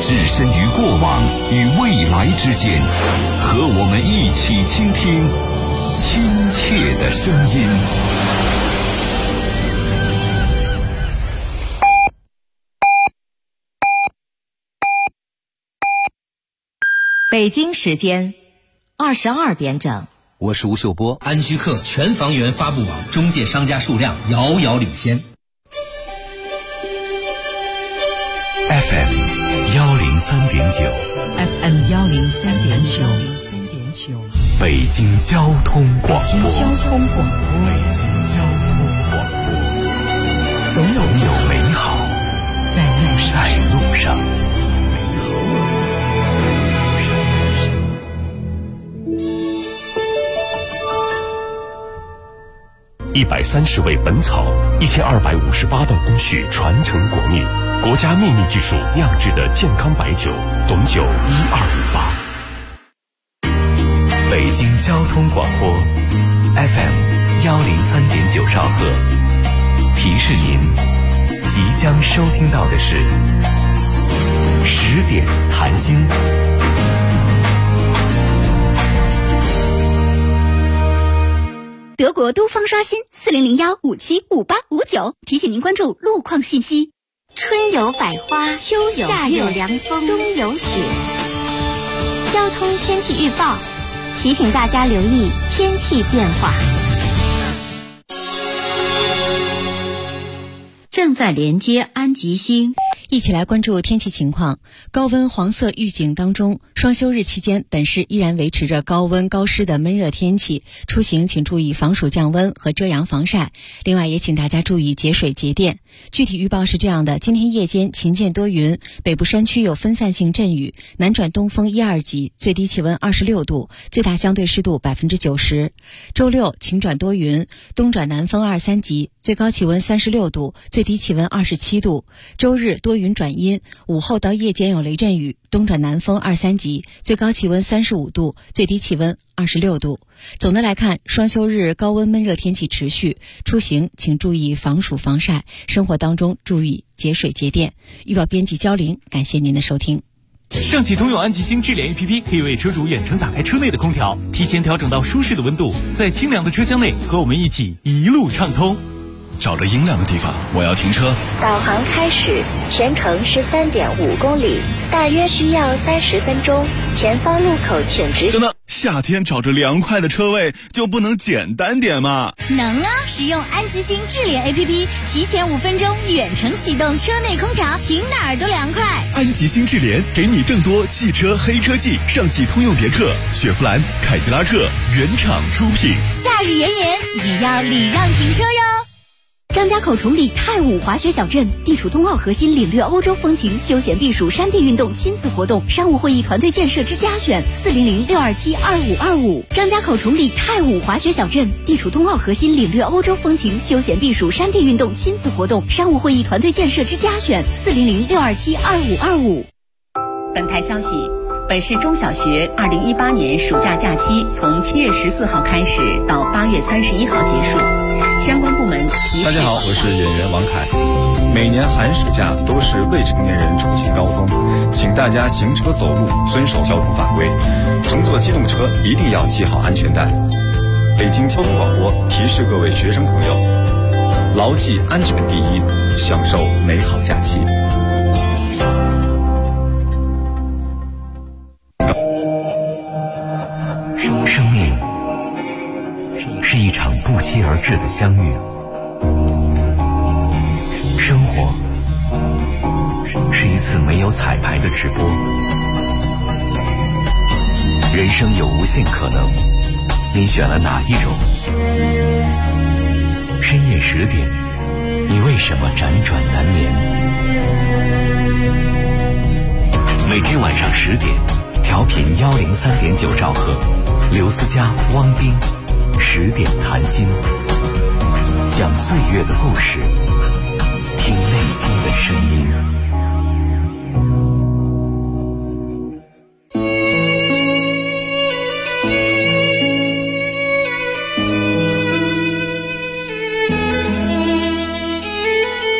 置身于过往与未来之间，和我们一起倾听亲切的声音。 北京时间22点整。 我是吴秀波。 安居客全房源发布网中介商家数量遥遥领先。 FM 103.9 FM 103.9 北京交通广播。 北京交通广播，总有美好在路上。 130味本草，1258道工序传承国秘，国家秘密技术酿制的健康白酒，董酒1258。 北京交通广播 FM 103.9兆赫，提示您即将收听到的是10点谈心。 德国都方刷新4001575859，提醒您关注路况信息。 春有百花，秋有夏有凉风，冬有雪。交通天气预报提醒大家留意天气变化。 正在连接安吉星， 一起来关注天气情况。高温黄色预警当中，双休日期间，本市依然维持着高温高湿的闷热天气，出行请注意防暑降温和遮阳防晒。另外也请大家注意节水节电。具体预报是这样的：今天夜间晴间多云，北部山区有分散性阵雨，南转东风1、2级，最低气温26度，最大相对湿度90%。周六晴转多云，东转南风2、3级，最高气温36度，最低气温27度。周日多云转阴，午后到夜间有雷阵雨，东转南风2、3级，最高气温35度，最低气温26度。总的来看，双休日高温闷热天气持续，出行请注意防暑防晒，生活当中注意节水节电。预报编辑焦玲，感谢您的收听。 上汽通用安吉星智联 APP 可以为车主远程打开车内的空调，提前调整到舒适的温度，在清凉的车厢内和我们一起一路畅通。 找着阴凉的地方，我要停车。 导航开始，全程是3.5公里，大约需要30分钟。前方路口请直行。 等等，夏天找着凉快的车位就不能简单点吗？ 能啊！使用安吉星智联 APP， 提前5分钟远程启动车内空调，停哪儿都凉快。 安吉星智联给你更多汽车黑科技，上汽通用别克、雪佛兰、凯迪拉克原厂出品。 夏日炎炎，也要礼让停车哟。张家口崇礼太武滑雪小镇，地处冬奥核心，领略欧洲风情，休闲避暑，山地运动，亲子活动，商务会议团队建设之家选，400-627-2525。张家口崇礼太武滑雪小镇，地处冬奥核心，领略欧洲风情，休闲避暑，山地运动，亲子活动，商务会议团队建设之家选，400-627-2525。 本台消息，本市中小学2018年暑假假期从7月14号开始到8月31号结束。相关部门提示。 大家好，我是演员王凯。每年寒暑假都是未成年人出行高峰，请大家行车走路遵守交通法规，乘坐机动车一定要系好安全带。北京交通广播提示各位学生朋友，牢记安全第一，享受美好假期。 生命是一场不期而至的相遇，生活是一次没有彩排的直播，人生有无限可能，你选了哪一种？深夜10点，你为什么辗转难眠？每天晚上10点，调频103.9兆赫，刘思佳、汪斌10点谈心，讲岁月的故事，听内心的声音。 这个夜晚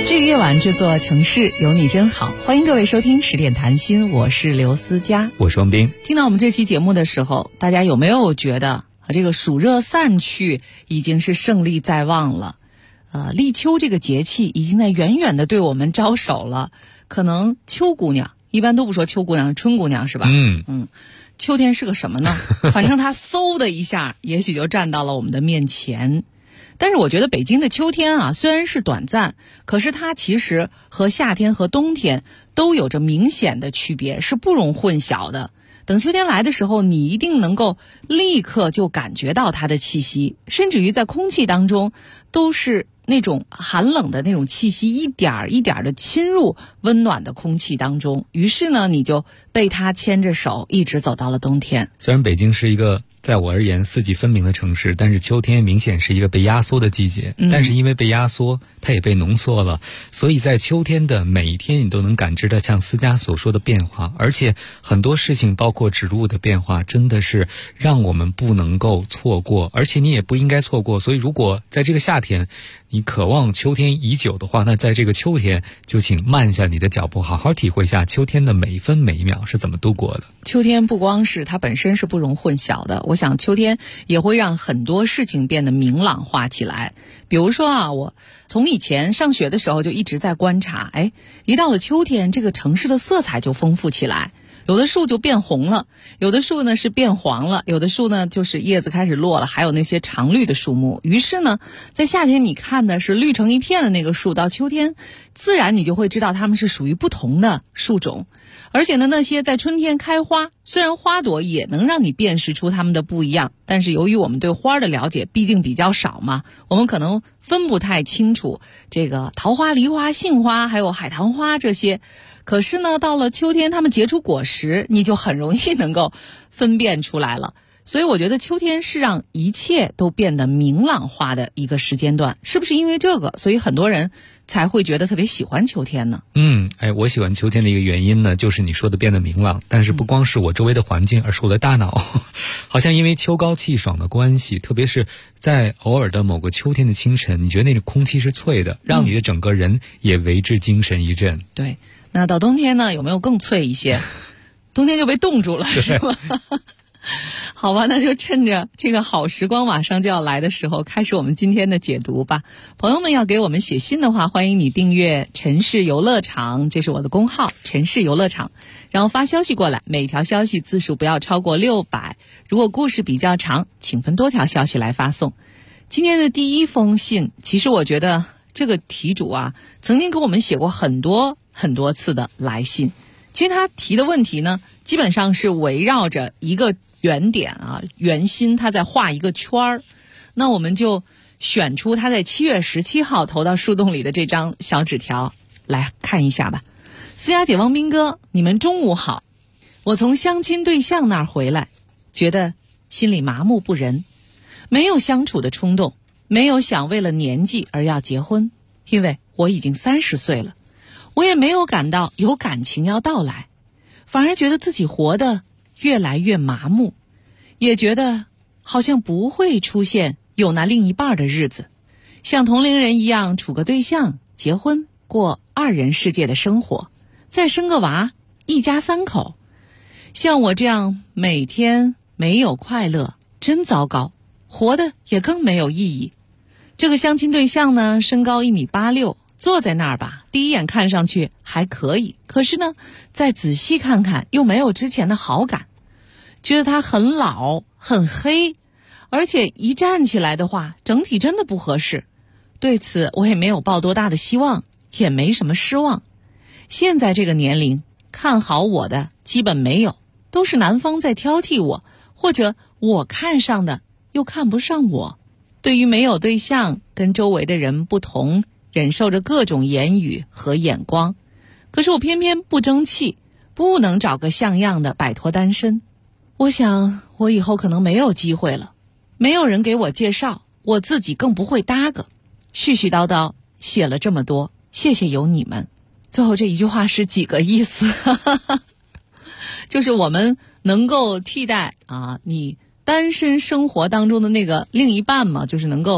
晚这座城市有你真好，欢迎各位收听10点谈心，我是刘思佳， 我是王斌。 听到我们这期节目的时候，大家有没有觉得这个暑热散去已经是胜利在望了？立秋这个节气已经在远远的对我们招手了。可能秋姑娘一般都不说秋姑娘，春姑娘是吧？秋天是个什么呢？反正它嗖的一下也许就站到了我们的面前。但是我觉得北京的秋天啊，虽然是短暂，可是它其实和夏天和冬天都有着明显的区别，是不容混淆的。等秋天来的时候，你一定能够立刻就感觉到它的气息，甚至于在空气当中都是那种寒冷的那种气息一点一点的侵入温暖的空气当中，于是呢你就被它牵着手一直走到了冬天。 虽然北京是一个在我而言四季分明的城市，但是秋天明显是一个被压缩的季节，但是因为被压缩它也被浓缩了，所以在秋天的每一天你都能感知到像思佳所说的变化，而且很多事情包括植入的变化真的是让我们不能够错过，而且你也不应该错过。所以如果在这个夏天你渴望秋天已久的话，那在这个秋天就请慢下你的脚步，好好体会一下秋天的每一分每一秒是怎么度过的。 秋天不光是它本身是不容混淆的，我想秋天也会让很多事情变得明朗化起来。比如说啊，我从以前上学的时候就一直在观察，一到了秋天，这个城市的色彩就丰富起来。有的树就变红了，有的树呢是变黄了，有的树呢就是叶子开始落了，还有那些常绿的树木。于是呢，在夏天你看的是绿成一片的那个树，到秋天自然你就会知道它们是属于不同的树种。而且呢，那些在春天开花，虽然花朵也能让你辨识出它们的不一样，但是由于我们对花的了解毕竟比较少嘛，我们可能分不太清楚这个桃花、梨花、杏花还有海棠花这些。可是呢，到了秋天它们结出果实，你就很容易能够分辨出来了。所以我觉得秋天是让一切都变得明朗化的一个时间段，是不是因为这个，所以很多人才会觉得特别喜欢秋天呢？ 我喜欢秋天的一个原因呢，就是你说的变得明朗，但是不光是我周围的环境，而是我的大脑。好像因为秋高气爽的关系，特别是在偶尔的某个秋天的清晨，你觉得那种空气是脆的，让你的整个人也为之精神一振。 对，那到冬天呢，有没有更脆一些？冬天就被冻住了，是吧？好吧，那就趁着这个好时光马上就要来的时候，开始我们今天的解读吧。朋友们要给我们写信的话，欢迎你订阅城市游乐场，这是我的公号城市游乐场，然后发消息过来，每条消息字数不要超过600，如果故事比较长，请分多条消息来发送。今天的第一封信，其实我觉得这个题主啊，曾经给我们写过很多很多次的来信。其实他提的问题呢，基本上是围绕着一个圆点啊，圆心，他在画一个圈儿。那我们就选出他在7月17号投到树洞里的这张小纸条来看一下吧。思佳姐、王斌哥，你们中午好。我从相亲对象那儿回来，觉得心里麻木不仁，没有相处的冲动，没有想为了年纪而要结婚，因为我已经30岁了。我也没有感到有感情要到来，反而觉得自己活得越来越麻木，也觉得好像不会出现有那另一半的日子，像同龄人一样处个对象，结婚，过2人世界的生活，再生个娃，一家3口。像我这样每天没有快乐，真糟糕，活得也更没有意义。这个相亲对象呢，身高1.86米，坐在那儿吧，第一眼看上去还可以，可是呢，再仔细看看又没有之前的好感，觉得他很老很黑，而且一站起来的话，整体真的不合适。对此我也没有抱多大的希望，也没什么失望。现在这个年龄，看好我的基本没有，都是男方在挑剔我，或者我看上的又看不上我。对于没有对象，跟周围的人不同，忍受着各种言语和眼光，可是我偏偏不争气，不能找个像样的摆脱单身。我想我以后可能没有机会了，没有人给我介绍，我自己更不会搭个。絮絮叨叨写了这么多，谢谢有你们。最后这一句话是几个意思？就是我们能够替代你单身生活当中的那个另一半嘛，就是能够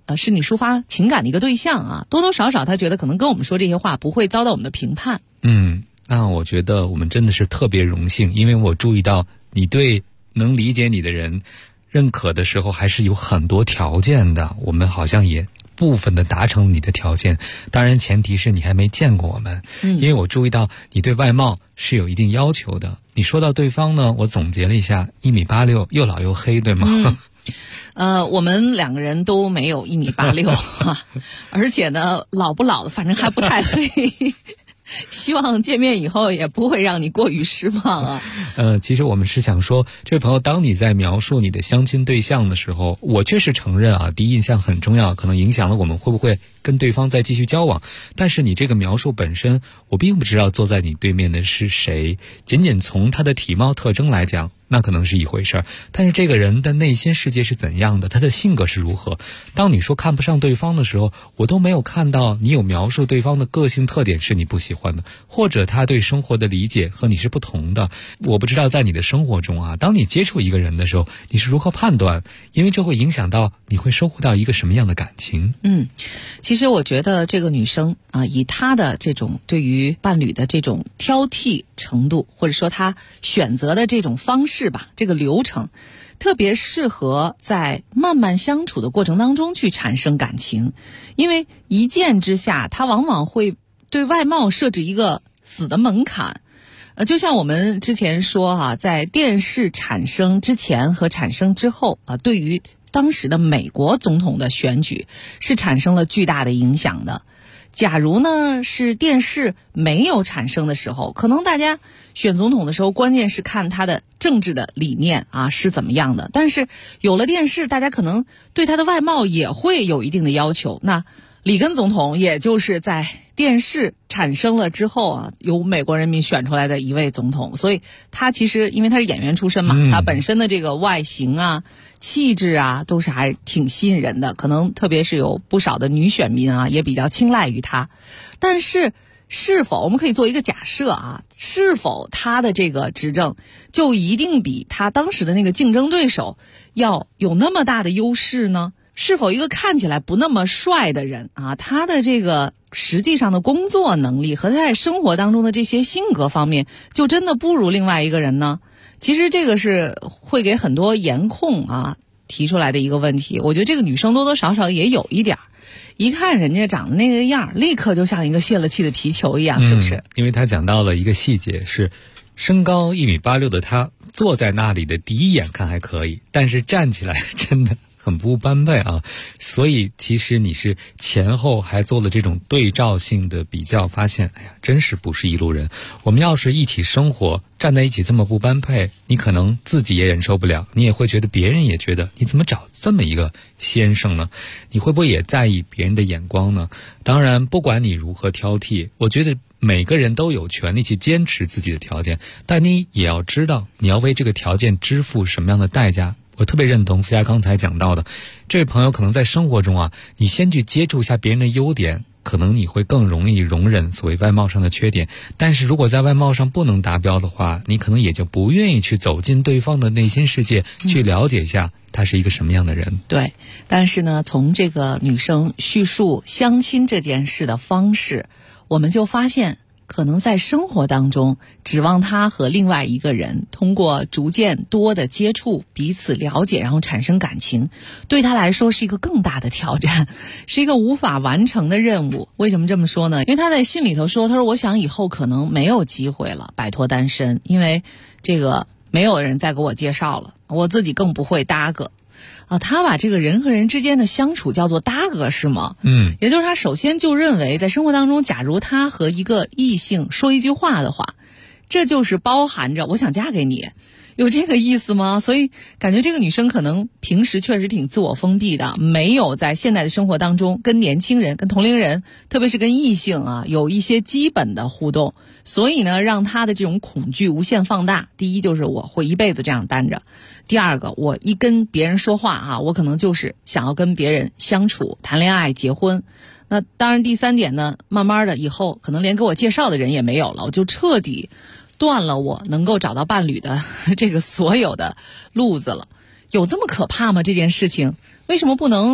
是你抒发情感的一个对象啊，多多少少他觉得可能跟我们说这些话不会遭到我们的评判。 那我觉得我们真的是特别荣幸，因为我注意到你对能理解你的人认可的时候还是有很多条件的，我们好像也部分的达成你的条件，当然前提是你还没见过我们。因为我注意到你对外貌是有一定要求的。你说到对方呢，我总结了一下，1.86米，又老又黑，对吗？ 我们2个人都没有1.86米而且呢，老不老的，反正还不太黑。希望见面以后也不会让你过于失望啊。 其实我们是想说，这位朋友，当你在描述你的相亲对象的时候，我确实承认啊，第一印象很重要，可能影响了我们会不会跟对方再继续交往。但是你这个描述本身，我并不知道坐在你对面的是谁，仅仅从他的体貌特征来讲，那可能是一回事儿，但是这个人的内心世界是怎样的，他的性格是如何。当你说看不上对方的时候，我都没有看到你有描述对方的个性特点是你不喜欢的，或者他对生活的理解和你是不同的。我不知道在你的生活中啊，当你接触一个人的时候，你是如何判断，因为这会影响到你会收获到一个什么样的感情。 其实我觉得这个女生啊，以她的这种对于伴侣的这种挑剔程度，或者说她选择的这种方式吧，这个流程特别适合在慢慢相处的过程当中去产生感情。因为一见之下，她往往会对外貌设置一个死的门槛。就像我们之前说在电视产生之前和产生之后对于当时的美国总统的选举是产生了巨大的影响的。假如呢是电视没有产生的时候，可能大家选总统的时候关键是看他的政治的理念是怎么样的，但是有了电视，大家可能对他的外貌也会有一定的要求。那里根总统也就是在电视产生了之后由美国人民选出来的一位总统，所以他其实因为他是演员出身嘛，他本身的这个外形气质都是还挺吸引人的，可能特别是有不少的女选民也比较青睐于他。但是是否我们可以做一个假设是否他的这个执政就一定比他当时的那个竞争对手要有那么大的优势呢？是否一个看起来不那么帅的人他的这个实际上的工作能力和他在生活当中的这些性格方面就真的不如另外一个人呢？其实这个是会给很多颜控提出来的一个问题。我觉得这个女生多多少少也有一点，一看人家长得那个样，立刻就像一个泄了气的皮球一样，是不是？ 因为他讲到了一个细节，是身高1.86米的他坐在那里的第一眼看还可以，但是站起来真的很不般配所以其实你是前后还做了这种对照性的比较，发现真是不是一路人。我们要是一起生活，站在一起这么不般配，你可能自己也忍受不了，你也会觉得别人也觉得你怎么找这么一个先生呢？你会不会也在意别人的眼光呢？当然不管你如何挑剔，我觉得每个人都有权利去坚持自己的条件，但你也要知道你要为这个条件支付什么样的代价。我特别认同思佳刚才讲到的，这位朋友可能在生活中你先去接触一下别人的优点，可能你会更容易容忍所谓外貌上的缺点。但是如果在外貌上不能达标的话，你可能也就不愿意去走进对方的内心世界，去了解一下他是一个什么样的人。 对，但是呢，从这个女生叙述相亲这件事的方式，我们就发现可能在生活当中指望他和另外一个人通过逐渐多的接触彼此了解然后产生感情，对他来说是一个更大的挑战，是一个无法完成的任务。为什么这么说呢？因为他在信里头说，他说我想以后可能没有机会了摆脱单身，因为这个没有人再给我介绍了，我自己更不会搭个他把这个人和人之间的相处叫做搭个是吗？也就是他首先就认为在生活当中，假如他和一个异性说一句话的话，这就是包含着我想嫁给你，有这个意思吗？所以感觉这个女生可能平时确实挺自我封闭的，没有在现代的生活当中跟年轻人跟同龄人特别是跟异性有一些基本的互动，所以呢让她的这种恐惧无限放大。第一就是我会一辈子这样单着，第二个我一跟别人说话我可能就是想要跟别人相处谈恋爱结婚。那当然第三点呢，慢慢的以后可能连给我介绍的人也没有了，我就彻底断了我能够找到伴侣的这个所有的路子了。有这么可怕吗？这件事情为什么不能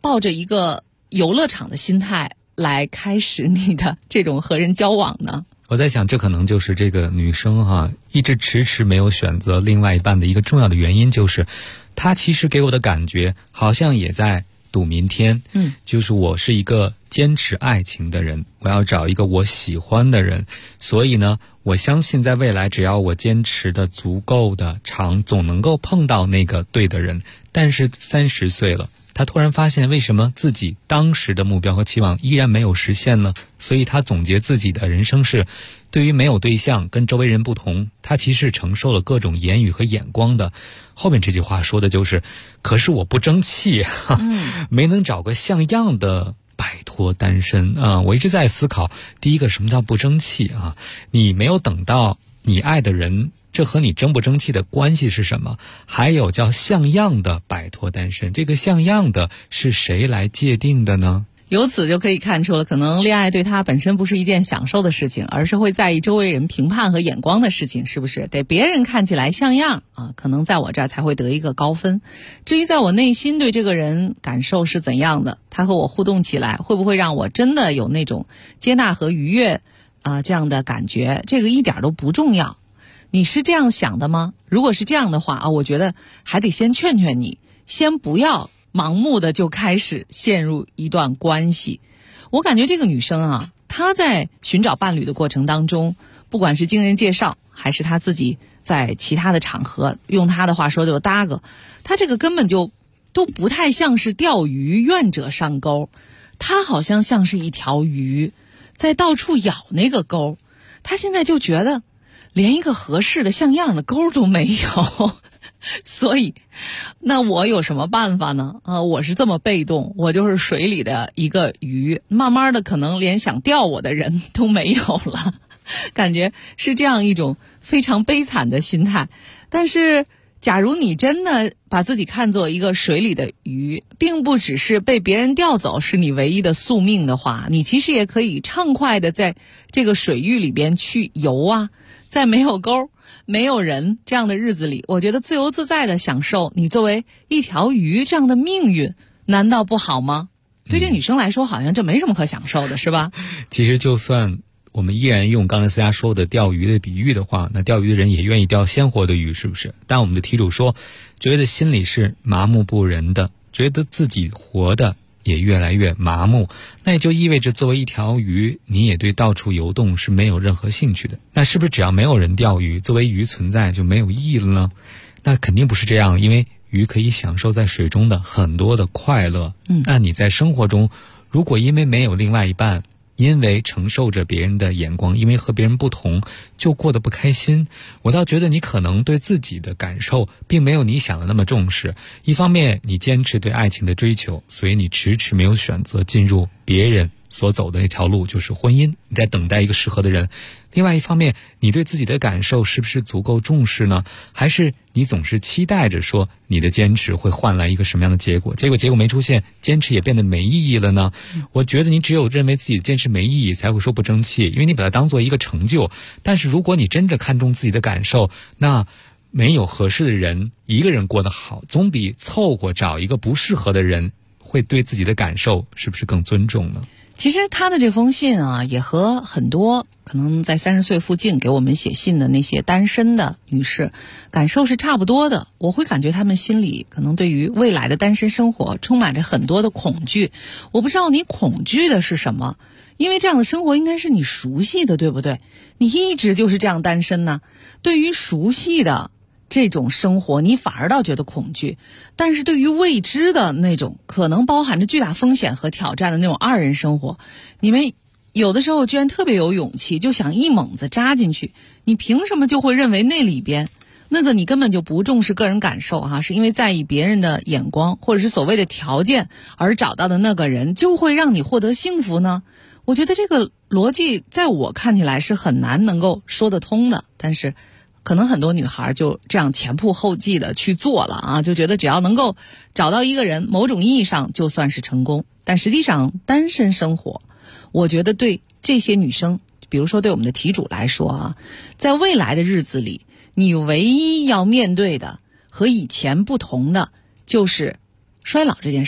抱着一个游乐场的心态来开始你的这种和人交往呢？ 我在想，这可能就是这个女生一直迟迟没有选择另外一半的一个重要的原因，就是她其实给我的感觉好像也在赌明天。就是我是一个坚持爱情的人，我要找一个我喜欢的人，所以呢，我相信在未来只要我坚持的足够的长，总能够碰到那个对的人。但是30岁了，他突然发现为什么自己当时的目标和期望依然没有实现呢？所以他总结自己的人生是，对于没有对象跟周围人不同，他其实承受了各种言语和眼光的。后面这句话说的就是，可是我不争气，没能找个像样的摆脱单身啊。我一直在思考，第一个什么叫不争气啊？你没有等到你爱的人，这和你争不争气的关系是什么？还有叫像样的摆脱单身，这个像样的是谁来界定的呢？ 由此就可以看出了，可能恋爱对他本身不是一件享受的事情，而是会在意周围人评判和眼光的事情，是不是？得别人看起来像样啊，可能在我这儿才会得一个高分。至于在我内心对这个人感受是怎样的，他和我互动起来会不会让我真的有那种接纳和愉悦这样的感觉，这个一点都不重要。你是这样想的吗？如果是这样的话我觉得还得先劝劝你，先不要盲目的就开始陷入一段关系。我感觉这个女生她在寻找伴侣的过程当中，不管是经人介绍还是她自己在其他的场合，用她的话说就搭个，她这个根本就都不太像是钓鱼愿者上钩，她好像像是一条鱼在到处咬那个钩。她现在就觉得连一个合适的像样的钩都没有，所以那我有什么办法呢？我是这么被动，我就是水里的一个鱼，慢慢的可能连想钓我的人都没有了，感觉是这样一种非常悲惨的心态。但是假如你真的把自己看作一个水里的鱼，并不只是被别人钓走是你唯一的宿命的话，你其实也可以畅快的在这个水域里边去游在没有钩没有人这样的日子里，我觉得自由自在的享受你作为一条鱼这样的命运，难道不好吗？对这女生来说好像这没什么可享受的，是吧？ 其实就算我们依然用刚才思佳说的钓鱼的比喻的话，那钓鱼的人也愿意钓鲜活的鱼，是不是？但我们的题主说，觉得心里是麻木不仁的，觉得自己活的也越来越麻木，那也就意味着作为一条鱼，你也对到处游动是没有任何兴趣的。那是不是只要没有人钓鱼，作为鱼存在就没有意义了呢？那肯定不是这样，因为鱼可以享受在水中的很多的快乐。那你在生活中，如果因为没有另外一半，因为承受着别人的眼光，因为和别人不同就过得不开心，我倒觉得你可能对自己的感受并没有你想的那么重视。一方面你坚持对爱情的追求，所以你迟迟没有选择进入别人所走的那条路，就是婚姻，你在等待一个适合的人。另外一方面，你对自己的感受是不是足够重视呢？还是你总是期待着说你的坚持会换来一个什么样的结果，结果没出现，坚持也变得没意义了呢？我觉得你只有认为自己的坚持没意义才会说不争气，因为你把它当做一个成就。但是如果你真正看重自己的感受，那没有合适的人，一个人过得好，总比凑合找一个不适合的人会对自己的感受是不是更尊重呢？ 其实他的这封信也和很多可能在30岁附近给我们写信的那些单身的女士感受是差不多的。我会感觉她们心里可能对于未来的单身生活充满着很多的恐惧。我不知道你恐惧的是什么，因为这样的生活应该是你熟悉的，对不对？你一直就是这样单身呢。对于熟悉的这种生活你反而倒觉得恐惧，但是对于未知的那种可能包含着巨大风险和挑战的那种二人生活，你们有的时候居然特别有勇气，就想一猛子扎进去。你凭什么就会认为那里边那个你根本就不重视个人感受是因为在意别人的眼光或者是所谓的条件而找到的那个人就会让你获得幸福呢？我觉得这个逻辑在我看起来是很难能够说得通的，但是可能很多女孩就这样前仆后继的去做了就觉得只要能够找到一个人，某种意义上就算是成功。但实际上单身生活，我觉得对这些女生，比如说对我们的题主来说在未来的日子里，你唯一要面对的和以前不同的就是衰老这件事情。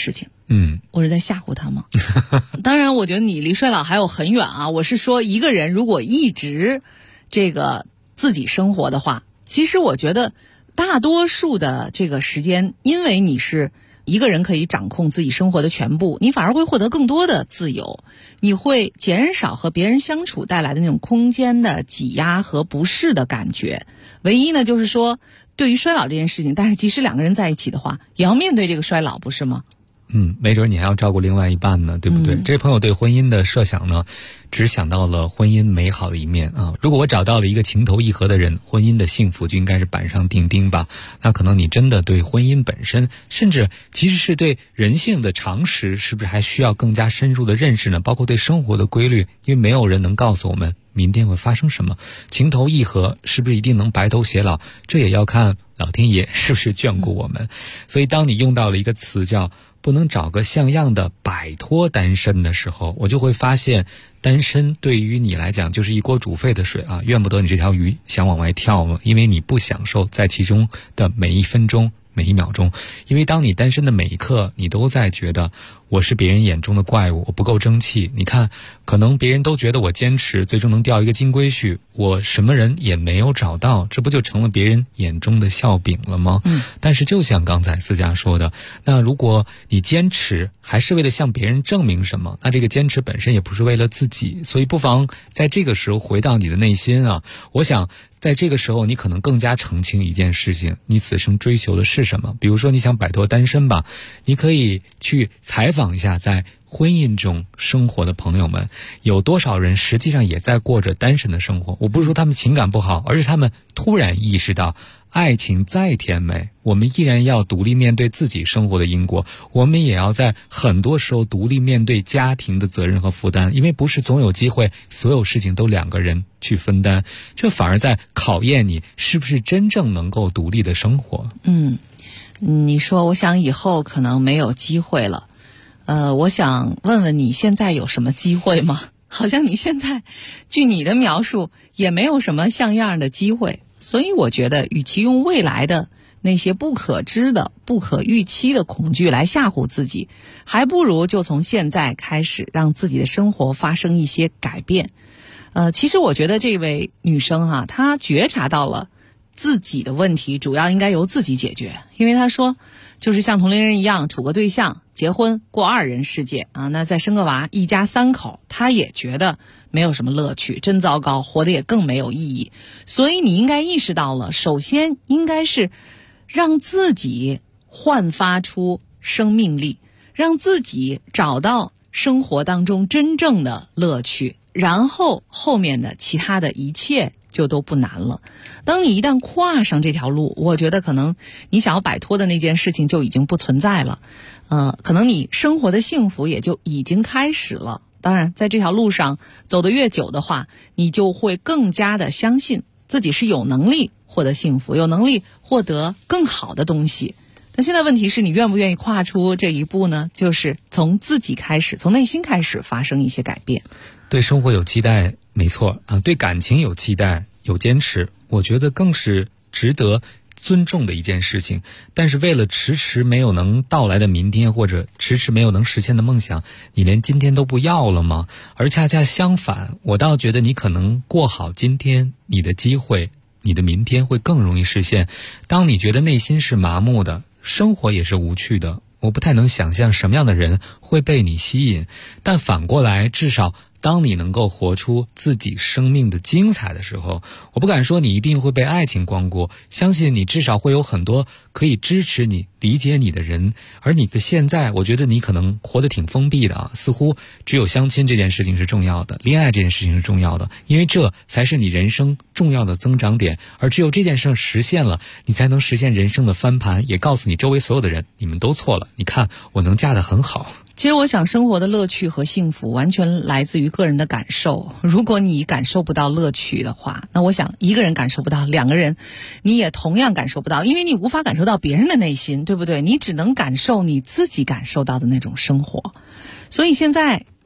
我是在吓唬他吗？当然，我觉得你离衰老还有很远啊。我是说，一个人如果一直这个自己生活的话，其实我觉得大多数的这个时间，因为你是一个人可以掌控自己生活的全部，你反而会获得更多的自由，你会减少和别人相处带来的那种空间的挤压和不适的感觉。唯一呢，就是说对于衰老这件事情，但是即使两个人在一起的话，也要面对这个衰老，不是吗？ 没准你还要照顾另外一半呢，对不对？这位朋友对婚姻的设想呢，只想到了婚姻美好的一面啊。如果我找到了一个情投意合的人，婚姻的幸福就应该是板上钉钉吧。那可能你真的对婚姻本身，甚至其实是对人性的常识，是不是还需要更加深入的认识呢？包括对生活的规律，因为没有人能告诉我们明天会发生什么。情投意合是不是一定能白头偕老？这也要看老天爷是不是眷顾我们。所以当你用到了一个词叫不能找个像样的摆脱单身的时候，我就会发现单身对于你来讲就是一锅煮沸的水啊，怨不得你这条鱼想往外跳嘛，因为你不享受在其中的每一分钟每一秒钟。因为当你单身的每一刻，你都在觉得我是别人眼中的怪物，我不够争气。你看，可能别人都觉得我坚持，最终能钓一个金龟婿，我什么人也没有找到，这不就成了别人眼中的笑柄了吗？但是就像刚才思佳说的，那如果你坚持还是为了向别人证明什么，那这个坚持本身也不是为了自己。所以不妨在这个时候回到你的内心啊，我想在这个时候你可能更加澄清一件事情，你此生追求的是什么。比如说你想摆脱单身吧，你可以去采访一下在婚姻中生活的朋友们，有多少人实际上也在过着单身的生活。我不是说他们情感不好，而是他们突然意识到爱情再甜美，我们依然要独立面对自己生活的因果，我们也要在很多时候独立面对家庭的责任和负担，因为不是总有机会所有事情都两个人去分担，这反而在考验你是不是真正能够独立的生活。 你说我想以后可能没有机会了，我想问问你现在有什么机会吗？好像你现在据你的描述也没有什么像样的机会。所以我觉得与其用未来的那些不可知的不可预期的恐惧来吓唬自己，还不如就从现在开始让自己的生活发生一些改变。其实我觉得这位女生她觉察到了自己的问题主要应该由自己解决，因为她说就是像同龄人一样处个对象结婚过二人世界啊，那再生个娃一家三口，她也觉得没有什么乐趣，真糟糕，活得也更没有意义。所以你应该意识到了，首先应该是让自己焕发出生命力，让自己找到生活当中真正的乐趣，然后后面的其他的一切就都不难了。当你一旦跨上这条路，我觉得可能你想要摆脱的那件事情就已经不存在了，可能你生活的幸福也就已经开始了。当然在这条路上走得越久的话，你就会更加的相信自己是有能力获得幸福，有能力获得更好的东西。但现在问题是你愿不愿意跨出这一步呢？就是从自己开始，从内心开始发生一些改变。 对生活有期待没错啊，对感情有期待有坚持，我觉得更是值得尊重的一件事情。但是为了迟迟没有能到来的明天，或者迟迟没有能实现的梦想，你连今天都不要了吗？而恰恰相反，我倒觉得你可能过好今天，你的机会，你的明天会更容易实现。当你觉得内心是麻木的，生活也是无趣的，我不太能想象什么样的人会被你吸引。但反过来，至少当你能够活出自己生命的精彩的时候，我不敢说你一定会被爱情光顾，相信你至少会有很多可以支持你理解你的人。而你的现在，我觉得你可能活得挺封闭的啊，似乎只有相亲这件事情是重要的，恋爱这件事情是重要的，因为这才是你人生重要的增长点。而只有这件事实现了，你才能实现人生的翻盘，也告诉你周围所有的人，你们都错了，你看我能嫁得很好。 其实我想生活的乐趣和幸福完全来自于个人的感受，如果你感受不到乐趣的话，那我想一个人感受不到，两个人你也同样感受不到，因为你无法感受到别人的内心，对不对？你只能感受你自己感受到的那种生活。所以现在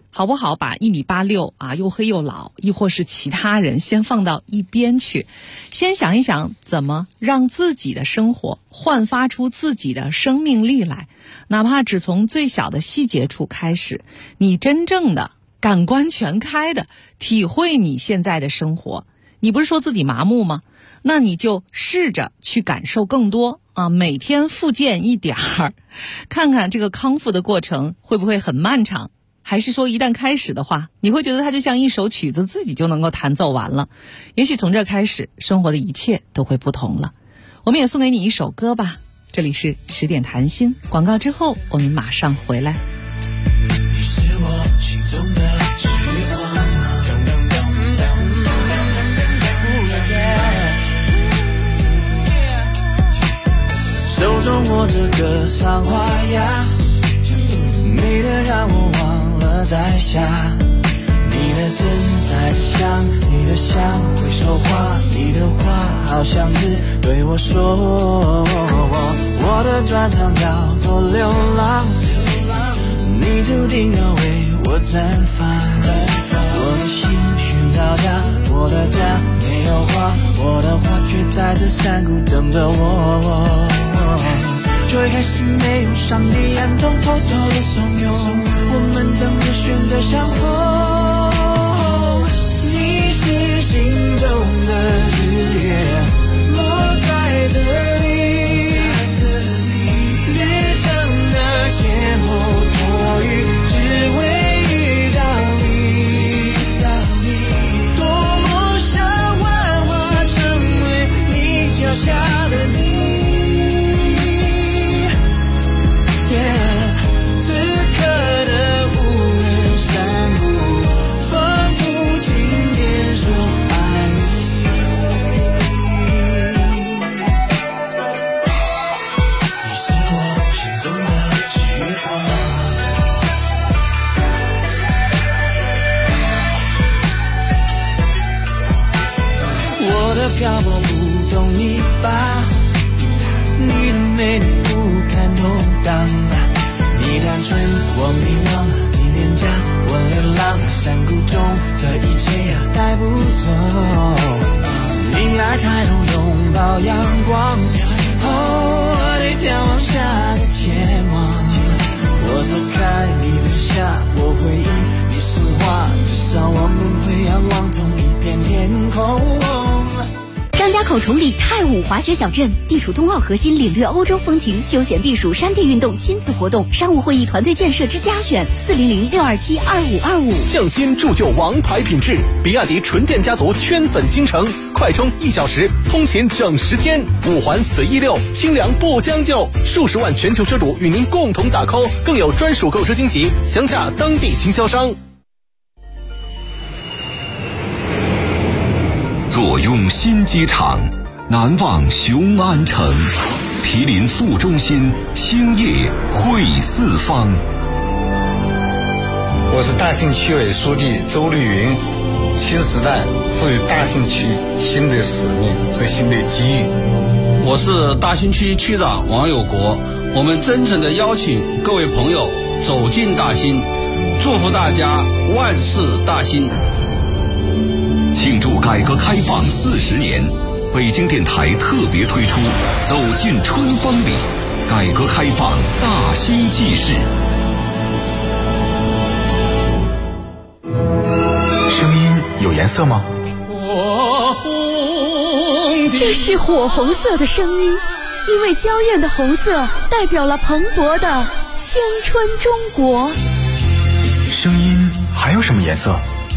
好不好把1.86米啊又黑又老，亦或是其他人先放到一边去，先想一想怎么让自己的生活焕发出自己的生命力来，哪怕只从最小的细节处开始，你真正的感官全开的体会你现在的生活。你不是说自己麻木吗？那你就试着去感受更多啊，每天复健一点儿，看看这个康复的过程会不会很漫长，还是说一旦开始的话，你会觉得它就像一首曲子，自己就能够弹奏完了。也许从这开始，生活的一切都会不同了。我们也送给你一首歌吧，这里是10点谈心，广告之后我们马上回来。 你是我心中的月光，手中握着个桑花呀，美得让我忘了在下。你的针带着香，你的香会说话，你的话好像是对我说，我的专长叫做流浪，你注定要为我绽放。我的心寻找家，我的家没有花，我的花却在这山谷等着我。最开始没有上帝暗中偷偷的怂恿，我们等着选择相逢。你是心中的日月，落在这里，旅程的前后托雨，只为遇到你。多么想幻化成为你脚下的你。漂泊不懂你吧，你的美丽不堪动荡，你单纯我迷惘，你廉价我流浪，山谷中这一切带不走。你爱抬头拥抱阳光，我得眺望下个前往。我走开你留下我回忆，你神话，至少我们会仰望同一片天空。 张家口崇礼太武滑雪小镇，地处冬奥核心，领略欧洲风情，休闲避暑，山地运动，亲子活动，商务会议，团队建设之佳选，400-627-2525。 匠心铸就王牌品质，比亚迪纯电家族圈粉京城，快充1小时，通勤整10天，5环随意溜，清凉不将就，数十万全球车主与您共同打 call， 更有专属购车惊喜，详洽当地经销商。 坐拥新机场，难忘雄安城，毗邻副中心，兴业汇四方。 我是大兴区委书记周绿云，新时代赋予大兴区新的使命和新的机遇。 我是大兴区区长王有国，我们真诚地邀请各位朋友走进大兴，祝福大家万事大兴。 庆祝改革开放40年，北京电台特别推出走进春风里，改革开放大兴纪事。 声音有颜色吗？ 这是火红色的声音，因为娇艳的红色代表了蓬勃的青春中国。 声音还有什么颜色？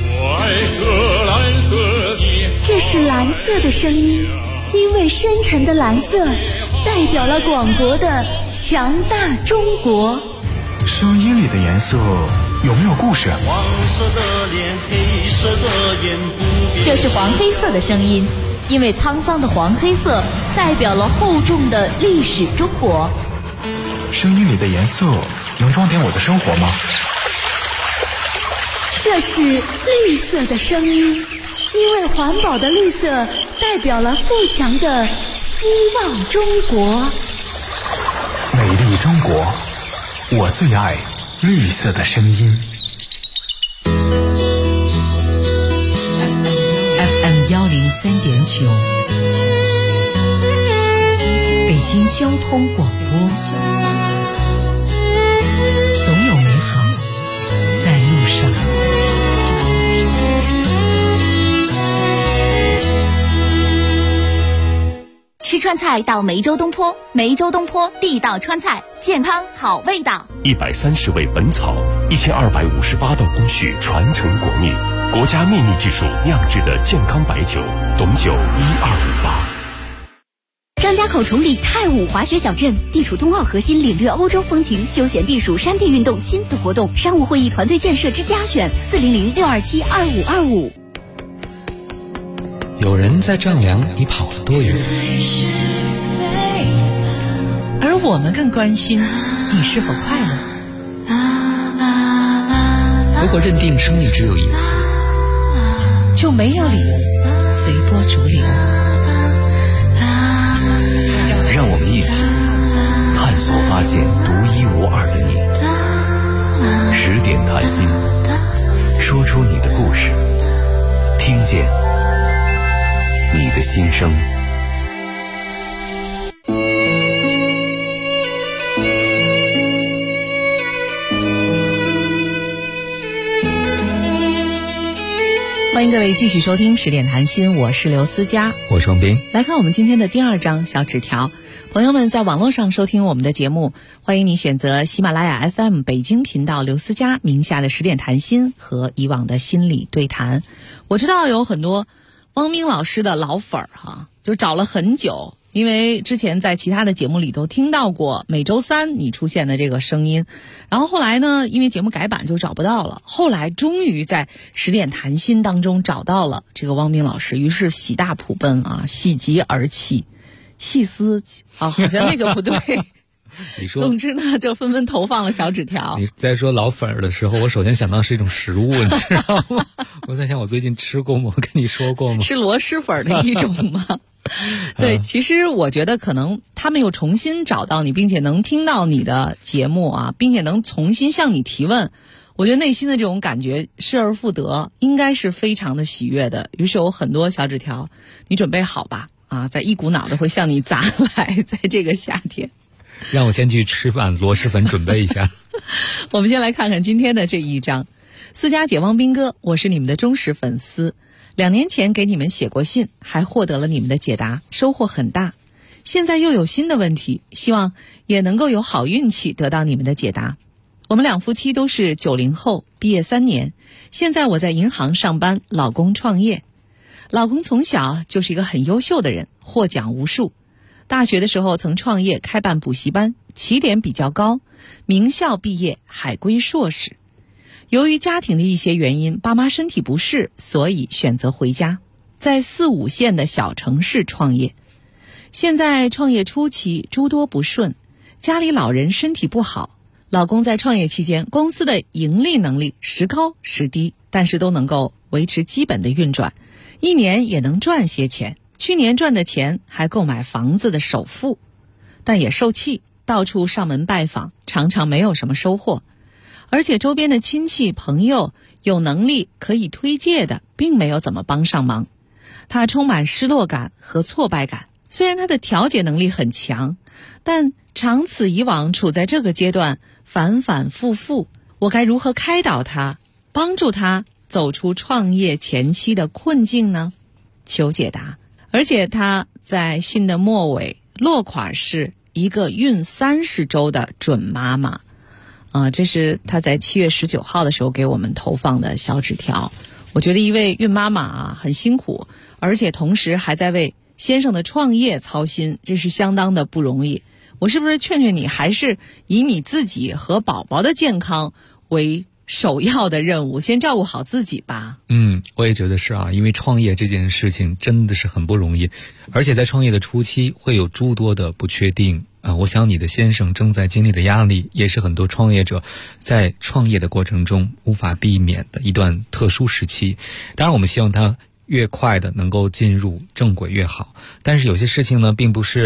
这是蓝色的声音，因为深沉的蓝色代表了广博的强大中国。 声音里的颜色有没有故事？ 黄色的脸，黑色的眼，不变。 这是黄黑色的声音，因为沧桑的黄黑色代表了厚重的历史中国。 声音里的颜色能装点我的生活吗？ 这是绿色的声音，因为环保的绿色代表了富强的希望中国。 美丽中国，我最爱绿色的声音。 九，北京交通广播，总有美好在路上。 吃川菜到梅州东坡，梅州东坡地道川菜，健康好味道。 130味本草，1258道工序传承国秘，国家秘密技术酿制的健康白酒，董酒1258。 张家口崇礼太武滑雪小镇地处冬奥核心，领略欧洲风情，休闲避暑山地运动亲子活动，商务会议团队建设之嘉选，400-627-2525。 有人在丈量你跑了多远， 而我们更关心你是否快乐。 如果认定生命只有一次， 就没有理由随波逐流。 让我们一起探索发现独一无二的你。10点谈心，说出你的故事，听见你的心声。 欢迎各位继续收听10点谈心，我是刘思佳， 我是王斌。 来看我们今天的第2张小纸条。朋友们在网络上收听我们的节目，欢迎你选择喜马拉雅 FM 北京频道刘思佳名下的10点谈心和以往的心理对谈。我知道有很多汪冰老师的老粉儿就找了很久，因为之前在其他的节目里头听到过每周3你出现的这个声音，然后后来呢，因为节目改版就找不到了，后来终于在10点谈心当中找到了这个汪冰老师，于是喜大普奔喜极而泣，细思好像那个不对你说， 总之呢，就纷纷投放了小纸条。 你在说老粉儿的时候，我首先想到是一种食物，你知道吗？我在想我最近吃过吗？我跟你说过吗？ 是螺蛳粉的一种吗？对，其实我觉得可能他们又重新找到你，并且能听到你的节目并且能重新向你提问，我觉得内心的这种感觉失而复得，应该是非常的喜悦的。于是有很多小纸条，你准备好吧？在一股脑的会向你砸来，在这个夏天。 让我先去吃碗螺蛳粉准备一下。 我们先来看看今天的这一章。思佳姐汪斌哥，我是你们的忠实粉丝，2年前给你们写过信，还获得了你们的解答，收获很大。现在又有新的问题，希望也能够有好运气得到你们的解答。我们2夫妻都是90后，毕业3年，现在我在银行上班，老公创业。老公从小就是一个很优秀的人，获奖无数。大学的时候曾创业开办补习班，起点比较高，名校毕业，海归硕士。由于家庭的一些原因，爸妈身体不适，所以选择回家，在4、5线的小城市创业。现在创业初期诸多不顺，家里老人身体不好，老公在创业期间公司的盈利能力时高时低，但是都能够维持基本的运转，1年也能赚些钱。去年赚的钱还购买房子的首付，但也受气，到处上门拜访，常常没有什么收获。而且周边的亲戚朋友有能力可以推介的，并没有怎么帮上忙。他充满失落感和挫败感，虽然他的调节能力很强，但长此以往处在这个阶段，反反复复，我该如何开导他，帮助他走出创业前期的困境呢？求解答。而且他在信的末尾落款是一个孕30周的准妈妈，这是他在7月19号的时候给我们投放的小纸条。我觉得一位孕妈妈很辛苦，而且同时还在为先生的创业操心，这是相当的不容易。我是不是劝劝你，还是以你自己和宝宝的健康为首要的任务，先照顾好自己吧。 我也觉得是因为创业这件事情真的是很不容易，而且在创业的初期会有诸多的不确定我想你的先生正在经历的压力，也是很多创业者在创业的过程中无法避免的一段特殊时期。当然我们希望他越快的能够进入正轨越好，但是有些事情呢，并不是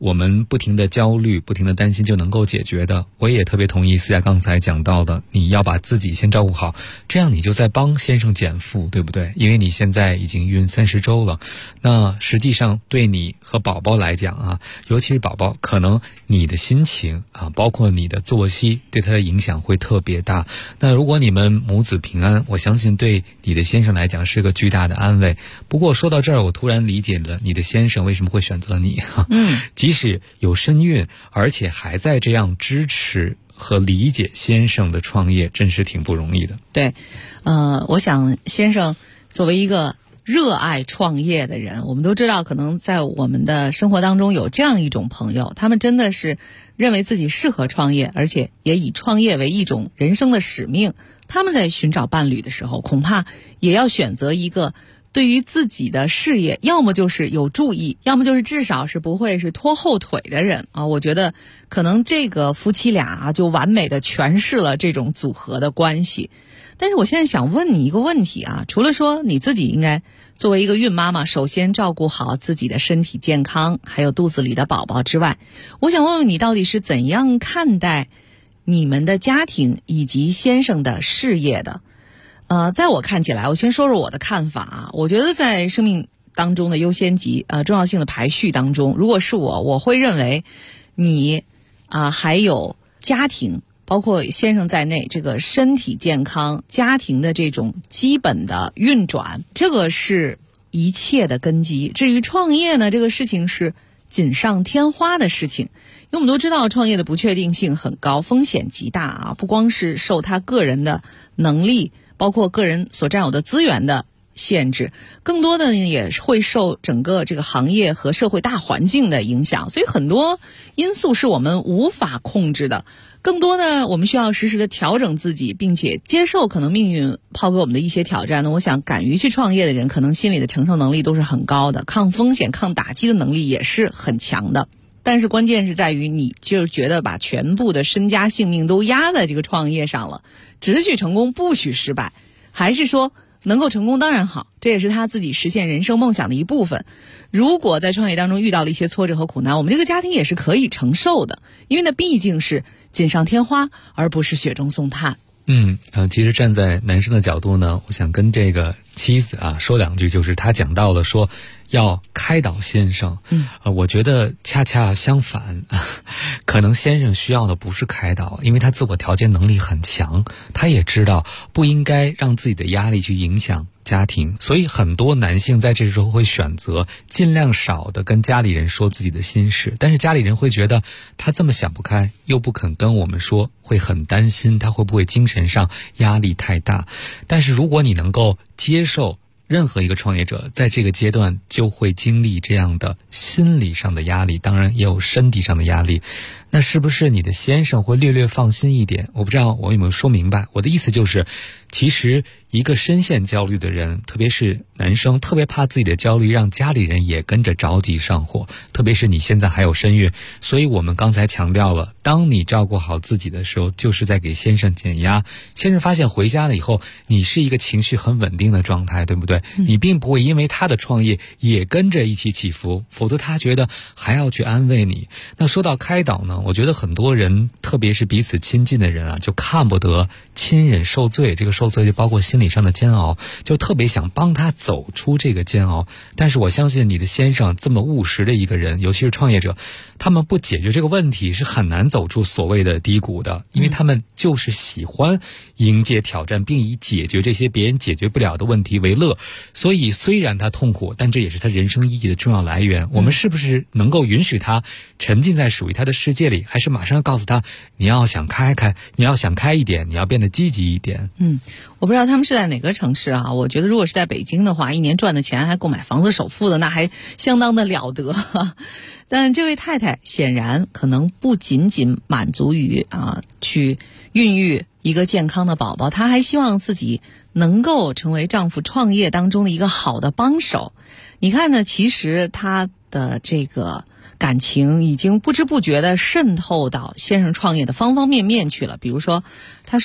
我们不停的焦虑不停的担心就能够解决的。我也特别同意思佳刚才讲到的，你要把自己先照顾好，这样你就在帮先生减负，对不对？因为你现在已经孕30周了，那实际上对你和宝宝来讲啊，尤其是宝宝，可能你的心情啊，包括你的作息对他的影响会特别大。那如果你们母子平安，我相信对你的先生来讲是个巨大的安慰。不过说到这儿，我突然理解了你的先生为什么会选择你。即使有身孕，而且还在这样支持和理解先生的创业，真是挺不容易的。 对，我想先生作为一个热爱创业的人，我们都知道可能在我们的生活当中有这样一种朋友，他们真的是认为自己适合创业，而且也以创业为一种人生的使命。他们在寻找伴侣的时候，恐怕也要选择一个对于自己的事业要么就是有注意，要么就是至少是不会是拖后腿的人啊。我觉得可能这个夫妻俩就完美的诠释了这种组合的关系。但是我现在想问你一个问题啊，除了说你自己应该作为一个孕妈妈首先照顾好自己的身体健康还有肚子里的宝宝之外，我想问问你到底是怎样看待你们的家庭以及先生的事业的。在我看起来，我先说说我的看法啊。我觉得在生命当中的优先级重要性的排序当中，如果是我会认为你还有家庭，包括先生在内，这个身体健康家庭的这种基本的运转，这个是一切的根基。至于创业呢，这个事情是锦上添花的事情。因为我们都知道创业的不确定性很高，风险极大啊，不光是受他个人的能力包括个人所占有的资源的限制，更多的也会受整个这个行业和社会大环境的影响，所以很多因素是我们无法控制的。更多的我们需要实时的调整自己，并且接受可能命运抛给我们的一些挑战呢。我想敢于去创业的人，可能心理的承受能力都是很高的，抗风险抗打击的能力也是很强的。但是关键是在于你就觉得把全部的身家性命都压在这个创业上了，只许成功不许失败，还是说能够成功当然好，这也是他自己实现人生梦想的一部分。如果在创业当中遇到了一些挫折和苦难，我们这个家庭也是可以承受的，因为那毕竟是锦上添花而不是雪中送炭。 其实站在男生的角度呢，我想跟这个妻子说两句，就是他讲到了说要开导先生。我觉得恰恰相反，可能先生需要的不是开导，因为他自我调节能力很强，他也知道不应该让自己的压力去影响家庭，所以很多男性在这时候会选择尽量少的跟家里人说自己的心事，但是家里人会觉得他这么想不开，又不肯跟我们说，会很担心他会不会精神上压力太大。但是如果你能够接受，任何一个创业者在这个阶段就会经历这样的心理上的压力，当然也有身体上的压力，那是不是你的先生会略略放心一点？我不知道我有没有说明白。我的意思就是，其实一个深陷焦虑的人，特别是男生，特别怕自己的焦虑让家里人也跟着着急上火，特别是你现在还有身孕，所以我们刚才强调了，当你照顾好自己的时候，就是在给先生减压。先生发现回家了以后，你是一个情绪很稳定的状态，对不对？你并不会因为他的创业也跟着一起起伏，否则他觉得还要去安慰你。那说到开导呢，我觉得很多人，特别是彼此亲近的人就看不得亲人受罪，这个受罪就包括心理上的煎熬，就特别想帮他走出这个煎熬。但是我相信你的先生这么务实的一个人，尤其是创业者，他们不解决这个问题是很难走出所谓的低谷的，因为他们就是喜欢迎接挑战，并以解决这些别人解决不了的问题为乐。所以虽然他痛苦，但这也是他人生意义的重要来源。我们是不是能够允许他沉浸在属于他的世界里，还是马上告诉他你要想开，你要想开一点，你要变得积极一点？ 我不知道他们是在哪个城市啊？我觉得如果是在北京的话，一年赚的钱还够买房子首付的，那还相当的了得。但这位太太显然可能不仅仅满足于去孕育一个健康的宝宝，她还希望自己能够成为丈夫创业当中的一个好的帮手。你看呢，其实她的这个感情已经不知不觉地渗透到先生创业的方方面面去了。比如说，她说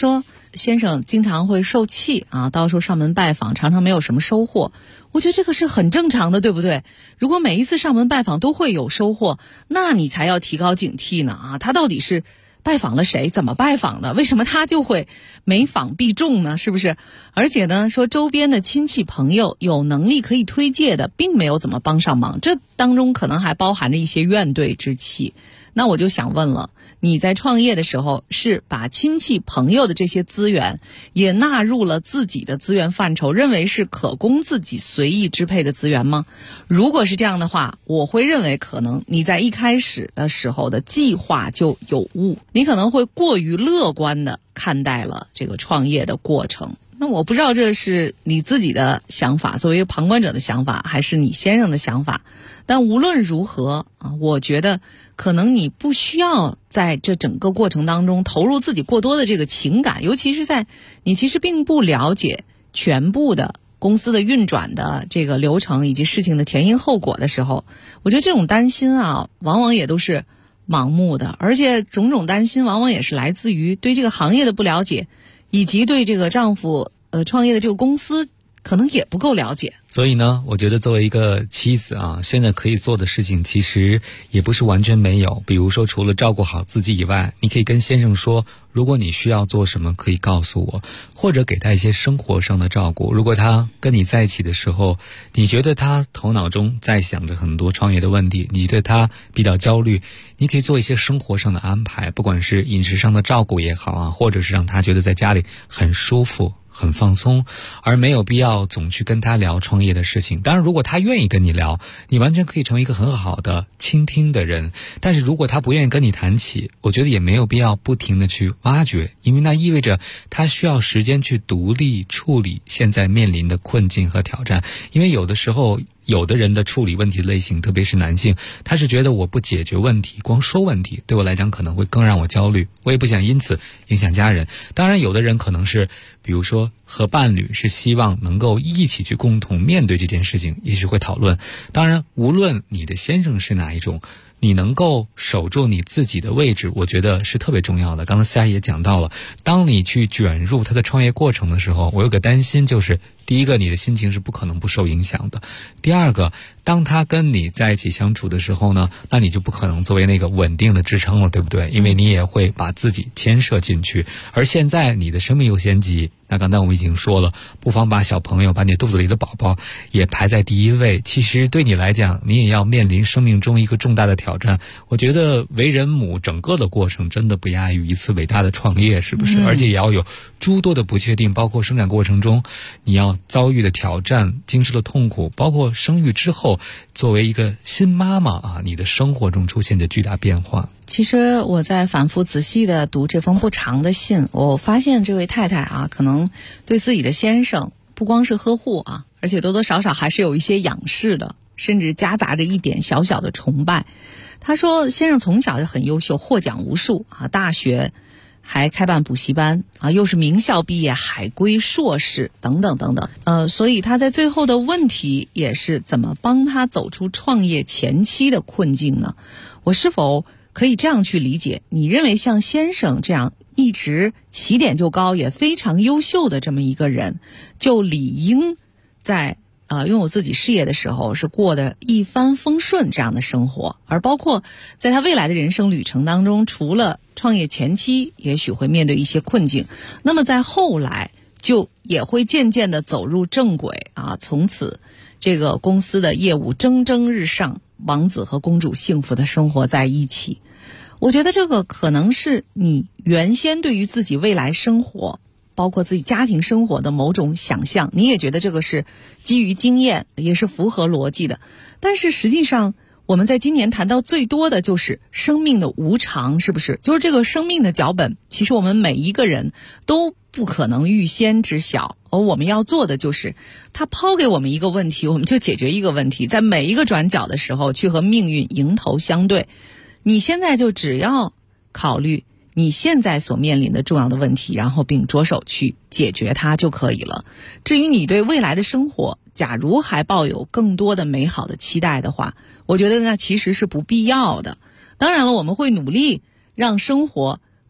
先生经常会受气啊，到时候上门拜访常常没有什么收获。我觉得这个是很正常的，对不对？如果每一次上门拜访都会有收获，那你才要提高警惕呢啊！他到底是拜访了谁？怎么拜访的？为什么他就会每访必中呢？是不是？而且呢，说周边的亲戚朋友有能力可以推介的，并没有怎么帮上忙，这当中可能还包含着一些怨怼之气。那我就想问了，你在创业的时候是把亲戚朋友的这些资源也纳入了自己的资源范畴，认为是可供自己随意支配的资源吗？如果是这样的话，我会认为可能你在一开始的时候的计划就有误，你可能会过于乐观地看待了这个创业的过程。那我不知道这是你自己的想法，作为旁观者的想法，还是你先生的想法。但无论如何啊，我觉得可能你不需要在这整个过程当中投入自己过多的这个情感，尤其是在你其实并不了解全部的公司的运转的这个流程以及事情的前因后果的时候，我觉得这种担心啊，往往也都是盲目的，而且种种担心往往也是来自于对这个行业的不了解，以及对这个丈夫创业的这个公司可能也不够了解。 所以呢，我觉得作为一个妻子啊，现在可以做的事情其实也不是完全没有。比如说，除了照顾好自己以外，你可以跟先生说，如果你需要做什么，可以告诉我，或者给他一些生活上的照顾。如果他跟你在一起的时候，你觉得他头脑中在想着很多创业的问题，你觉得他比较焦虑，你可以做一些生活上的安排，不管是饮食上的照顾也好啊，或者是让他觉得在家里很舒服很放松，而没有必要总去跟他聊创业的事情。当然如果他愿意跟你聊，你完全可以成为一个很好的倾听的人，但是如果他不愿意跟你谈起，我觉得也没有必要不停的去挖掘，因为那意味着他需要时间去独立处理现在面临的困境和挑战。因为有的时候有的人的处理问题类型，特别是男性，他是觉得我不解决问题，光说问题，对我来讲可能会更让我焦虑，我也不想因此影响家人。当然有的人可能是比如说和伴侣是希望能够一起去共同面对这件事情，也许会讨论。当然无论你的先生是哪一种，你能够守住你自己的位置，我觉得是特别重要的。刚才思雅也讲到了，当你去卷入他的创业过程的时候，我有个担心，就是第一个，你的心情是不可能不受影响的；第二个，当他跟你在一起相处的时候呢，那你就不可能作为那个稳定的支撑了，对不对？因为你也会把自己牵涉进去。而现在你的生命优先级，那刚才我们已经说了，不妨把小朋友，把你肚子里的宝宝也排在第一位。其实对你来讲，你也要面临生命中一个重大的挑战。我觉得为人母整个的过程真的不亚于一次伟大的创业，是不是？而且也要有诸多的不确定，包括生产过程中你要遭遇的挑战、经受的痛苦，包括生育之后作为一个新妈妈啊，你的生活中出现的巨大变化。 其实我在反复仔细的读这封不长的信，我发现这位太太啊，可能对自己的先生不光是呵护啊，而且多多少少还是有一些仰视的，甚至夹杂着一点小小的崇拜。她说先生从小就很优秀，获奖无数啊，大学还开办补习班啊，又是名校毕业，海归硕士等等等等。所以他在最后的问题也是怎么帮他走出创业前期的困境呢？我是否可以这样去理解，你认为像先生这样一直起点就高也非常优秀的这么一个人，就理应在拥有自己事业的时候是过得一帆风顺这样的生活，而包括在他未来的人生旅程当中，除了创业前期也许会面对一些困境，那么在后来就也会渐渐的走入正轨啊，从此这个公司的业务蒸蒸日上，王子和公主幸福的生活在一起。我觉得这个可能是你原先对于自己未来生活包括自己家庭生活的某种想象，你也觉得这个是基于经验，也是符合逻辑的。但是实际上我们在今年谈到最多的就是生命的无常，是不是？就是这个生命的脚本，其实我们每一个人都不可能预先知晓，而我们要做的就是他抛给我们一个问题，我们就解决一个问题，在每一个转角的时候去和命运迎头相对。你现在就只要考虑你现在所面临的重要的问题，然后并着手去解决它就可以了。至于你对未来的生活，假如还抱有更多的美好的期待的话，我觉得那其实是不必要的。当然了，我们会努力让生活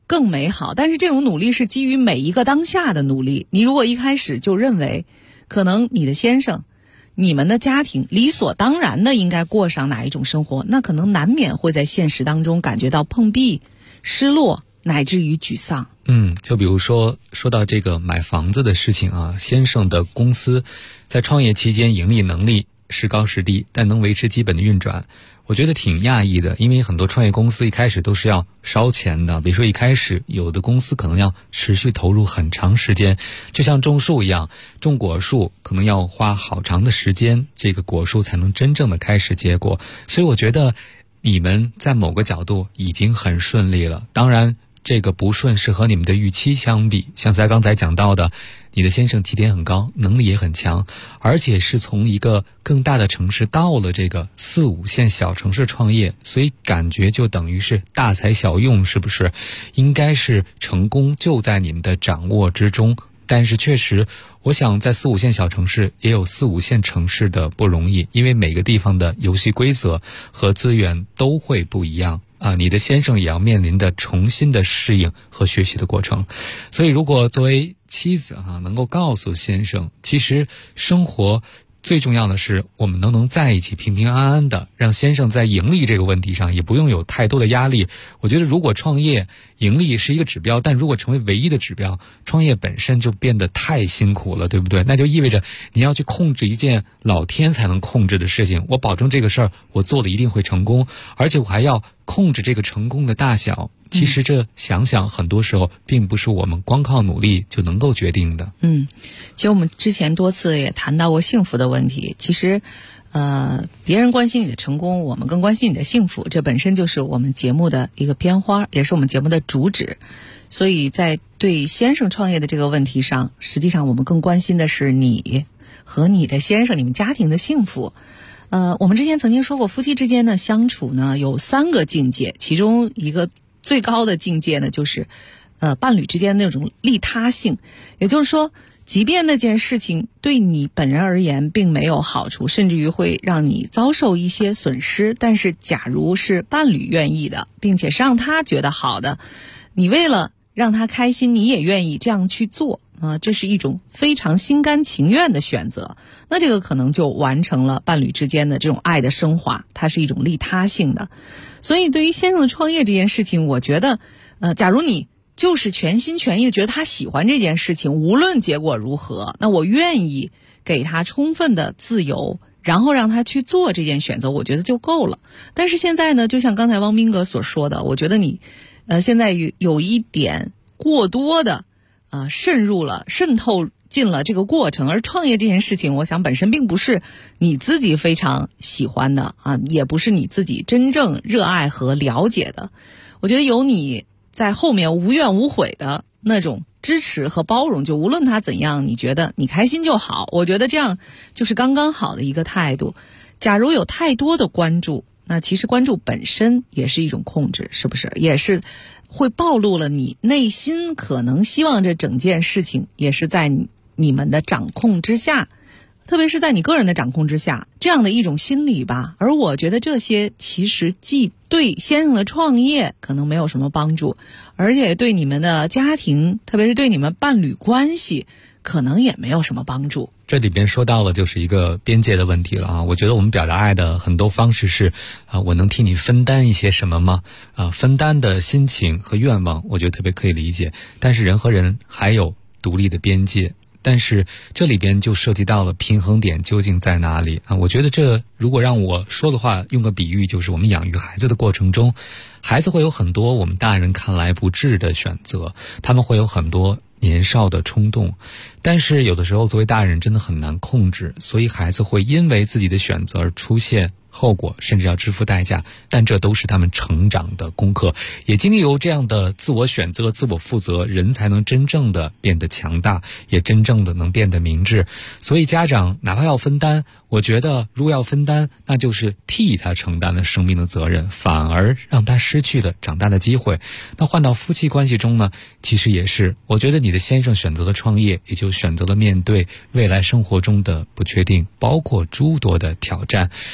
更美好。但是这种努力是基于每一个当下的努力。你如果一开始就认为可能你的先生你们的家庭理所当然的应该过上哪一种生活，那可能难免会在现实当中感觉到碰壁、失落乃至于沮丧。 就比如说到这个买房子的事情啊，先生的公司在创业期间盈利能力时高时低，但能维持基本的运转，我觉得挺讶异的。因为很多创业公司一开始都是要烧钱的，比如说一开始有的公司可能要持续投入很长时间，就像种树一样，种果树可能要花好长的时间，这个果树才能真正的开始结果。所以我觉得你们在某个角度已经很顺利了。当然这个不顺是和你们的预期相比，像在刚才讲到的，你的先生起点很高，能力也很强，而且是从一个更大的城市到了这个4、5线小城市创业，所以感觉就等于是大材小用，是不是？应该是成功就在你们的掌握之中。但是确实我想在4、5线小城市也有4、5线城市的不容易，因为每个地方的游戏规则和资源都会不一样你的先生也要面临的重新的适应和学习的过程。所以如果作为妻子能够告诉先生，其实生活最重要的是我们能在一起平平安安的，让先生在盈利这个问题上也不用有太多的压力。我觉得如果创业盈利是一个指标，但如果成为唯一的指标，创业本身就变得太辛苦了，对不对？那就意味着你要去控制一件老天才能控制的事情，我保证这个事儿我做了一定会成功，而且我还要控制这个成功的大小。其实这想想很多时候并不是我们光靠努力就能够决定的。 其实我们之前多次也谈到过幸福的问题。其实别人关心你的成功，我们更关心你的幸福，这本身就是我们节目的一个片花，也是我们节目的主旨。所以在对先生创业的这个问题上，实际上我们更关心的是你和你的先生，你们家庭的幸福。我们之前曾经说过，夫妻之间的相处呢有3个境界，其中一个最高的境界呢就是伴侣之间的那种利他性。也就是说，即便那件事情对你本人而言并没有好处，甚至于会让你遭受一些损失，但是假如是伴侣愿意的，并且是让他觉得好的，你为了让他开心，你也愿意这样去做这是一种非常心甘情愿的选择。那这个可能就完成了伴侣之间的这种爱的升华，它是一种利他性的。所以对于先生的创业这件事情，我觉得假如你就是全心全意的觉得他喜欢这件事情，无论结果如何，那我愿意给他充分的自由，然后让他去做这件选择，我觉得就够了。但是现在呢，就像刚才汪斌哥所说的，我觉得你现在有一点过多的渗透进了这个过程。而创业这件事情，我想本身并不是你自己非常喜欢的也不是你自己真正热爱和了解的。我觉得有你在后面无怨无悔的那种支持和包容，就无论他怎样，你觉得你开心就好，我觉得这样就是刚刚好的一个态度。假如有太多的关注，那其实关注本身也是一种控制，是不是？也是会暴露了你内心可能希望这整件事情也是在你们的掌控之下，特别是在你个人的掌控之下，这样的一种心理吧。而我觉得这些其实既对先生的创业可能没有什么帮助，而且对你们的家庭，特别是对你们伴侣关系可能也没有什么帮助。 这里边说到了就是一个边界的问题了我觉得我们表达爱的很多方式是我能替你分担一些什么吗？分担的心情和愿望我觉得特别可以理解，但是人和人还有独立的边界。但是这里边就涉及到了平衡点究竟在哪里我觉得这如果让我说的话，用个比喻，就是我们养育孩子的过程中，孩子会有很多我们大人看来不智的选择，他们会有很多年少的冲动，但是有的时候作为大人真的很难控制，所以孩子会因为自己的选择而出现后果，甚至要支付代价，但这都是他们成长的功课。也经由这样的自我选择、自我负责，人才能真正的变得强大，也真正的能变得明智。所以家长哪怕要分担，我觉得如果要分担，那就是替他承担了生命的责任，反而让他失去了长大的机会。那换到夫妻关系中呢，其实也是，我觉得你的先生选择了创业，也就选择了面对未来生活中的不确定，包括诸多的挑战。所以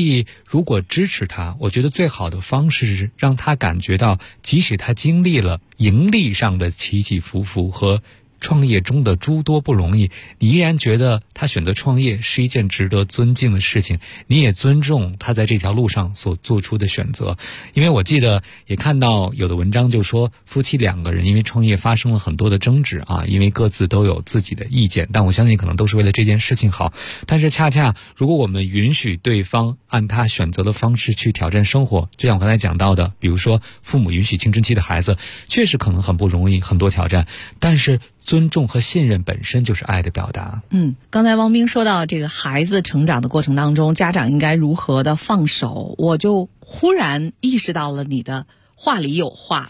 以如果支持他，我觉得最好的方式是让他感觉到，即使他经历了盈利上的起起伏伏和创业中的诸多不容易，你依然觉得他选择创业是一件值得尊敬的事情，你也尊重他在这条路上所做出的选择。因为我记得也看到有的文章就说，夫妻2个人因为创业发生了很多的争执啊，因为各自都有自己的意见，但我相信可能都是为了这件事情好。但是恰恰如果我们允许对方按他选择的方式去挑战生活，就像我刚才讲到的，比如说父母允许青春期的孩子，确实可能很不容易，很多挑战，但是尊重和信任本身就是爱的表达。 刚才汪冰说到这个孩子成长的过程当中，家长应该如何的放手，我就忽然意识到了你的话里有话。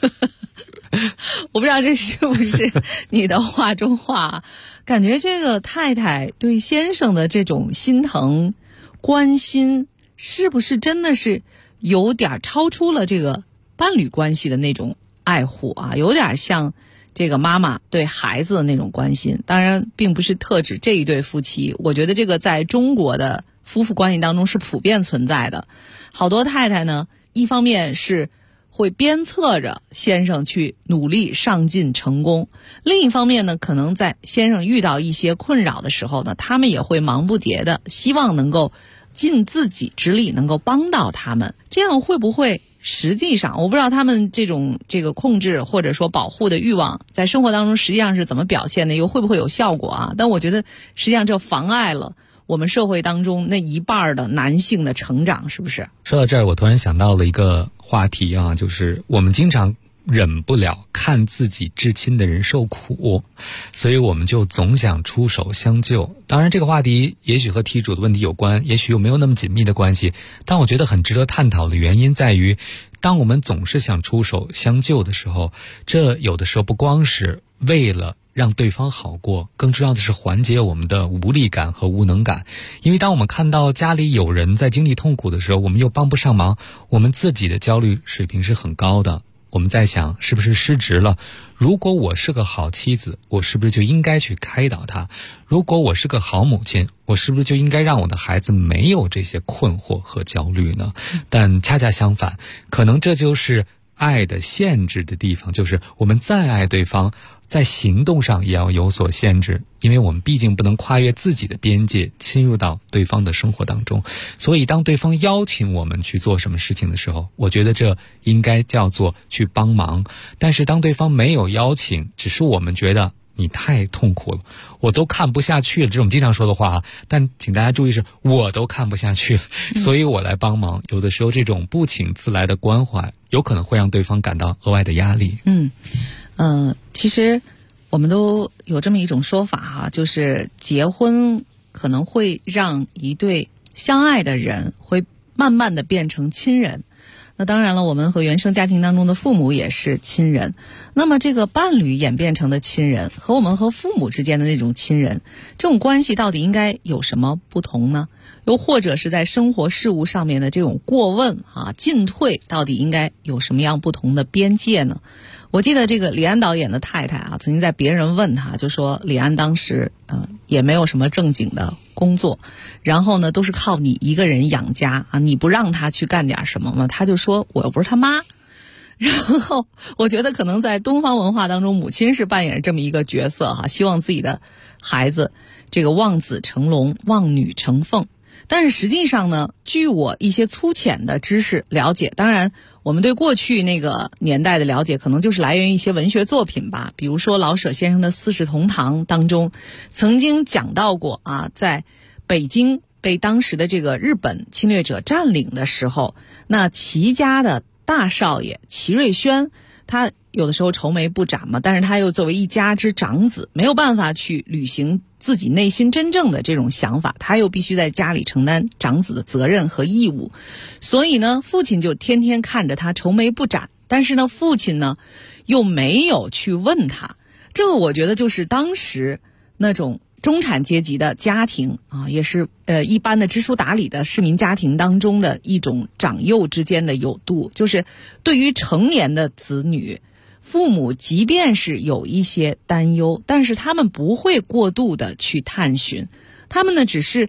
我不知道这是不是你的话中话，感觉这个太太对先生的这种心疼关心，是不是真的是有点超出了这个伴侣关系的那种爱护啊，有点像这个妈妈对孩子的那种关心。当然并不是特指这一对夫妻，我觉得这个在中国的夫妇关系当中是普遍存在的。好多太太呢，一方面是会鞭策着先生去努力上进成功，另一方面呢，可能在先生遇到一些困扰的时候呢，他们也会忙不迭的希望能够尽自己之力能够帮到他们。这样会不会实际上，我不知道他们这个控制或者说保护的欲望在生活当中实际上是怎么表现的，又会不会有效果啊？但我觉得实际上这妨碍了我们社会当中那一半的男性的成长，是不是？ 说到这儿，我突然想到了一个话题啊，就是我们经常忍不了看自己至亲的人受苦，所以我们就总想出手相救。当然这个话题也许和题主的问题有关，也许又没有那么紧密的关系，但我觉得很值得探讨的原因在于，当我们总是想出手相救的时候，这有的时候不光是为了让对方好过，更重要的是缓解我们的无力感和无能感。因为当我们看到家里有人在经历痛苦的时候，我们又帮不上忙，我们自己的焦虑水平是很高的。我们在想，是不是失职了？如果我是个好妻子，我是不是就应该去开导他？如果我是个好母亲，我是不是就应该让我的孩子没有这些困惑和焦虑呢？但恰恰相反，可能这就是爱的限制的地方，就是我们再爱对方，在行动上也要有所限制，因为我们毕竟不能跨越自己的边界侵入到对方的生活当中。所以当对方邀请我们去做什么事情的时候，我觉得这应该叫做去帮忙。但是当对方没有邀请，只是我们觉得你太痛苦了，我都看不下去了，这种经常说的话啊，但请大家注意是我都看不下去了，所以我来帮忙。有的时候这种不请自来的关怀有可能会让对方感到额外的压力。 其实我们都有这么一种说法哈，就是结婚可能会让一对相爱的人会慢慢的变成亲人。那当然了，我们和原生家庭当中的父母也是亲人。那么这个伴侣演变成的亲人和我们和父母之间的那种亲人，这种关系到底应该有什么不同呢？又或者是在生活事务上面的这种过问啊、进退，到底应该有什么样不同的边界呢？我记得这个李安导演的太太啊，曾经在别人问他，就说李安当时也没有什么正经的工作，然后呢都是靠你一个人养家啊，你不让他去干点什么吗？他就说我又不是他妈。然后我觉得可能在东方文化当中，母亲是扮演这么一个角色哈，希望自己的孩子这个望子成龙，望女成凤。但是实际上呢，据我一些粗浅的知识了解，当然我们对过去那个年代的了解可能就是来源于一些文学作品吧，比如说老舍先生的《四世同堂》当中曾经讲到过啊，在北京被当时的这个日本侵略者占领的时候，那齐家的大少爷齐瑞轩，他有的时候愁眉不展嘛，但是他又作为一家之长子，没有办法去履行自己内心真正的这种想法，他又必须在家里承担长子的责任和义务，所以呢，父亲就天天看着他愁眉不展，但是呢，父亲呢又没有去问他。这个我觉得就是当时那种中产阶级的家庭啊，也是一般的知书达理的市民家庭当中的一种长幼之间的有度，就是对于成年的子女，父母即便是有一些担忧，但是他们不会过度的去探寻，他们呢只是